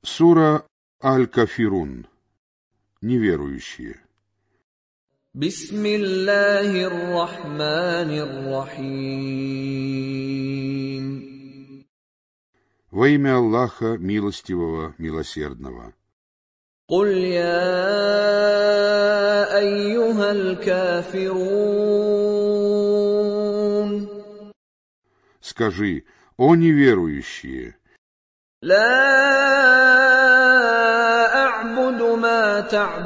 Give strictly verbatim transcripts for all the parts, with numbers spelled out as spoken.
Сура Аль-Кафирун. Неверующие. Бисмиллахир рахманир рахим. Во имя Аллаха, милостивого, милосердного. Куль я айюхаль кафирун. Скажи, о неверующие, لا أعبد ما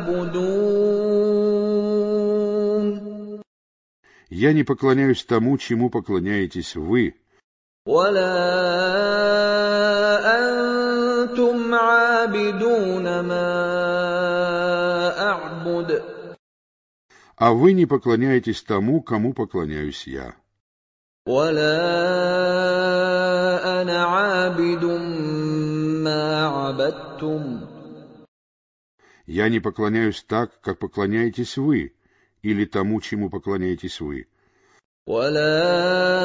تعبدون. я не поклоняюсь тому, чему поклоняетесь вы, ولا أنتم عابدون ما أعبد. а вы не поклоняетесь тому, кому поклоняюсь я. ولا أنا عابد ما عبدتم. Я не поклоняюсь так, как поклоняетесь вы, или тому, чему поклоняетесь вы. ولا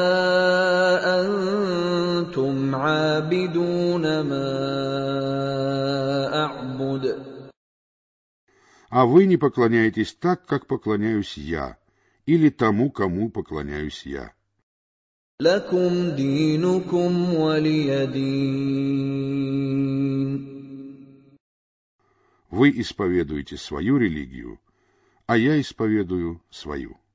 أنتم عابدون ما أعبد. А вы не поклоняетесь так, как поклоняюсь я, или тому, кому поклоняюсь я. لكم دينكم ولي دين. Вы исповедуете свою религию, а я исповедую свою.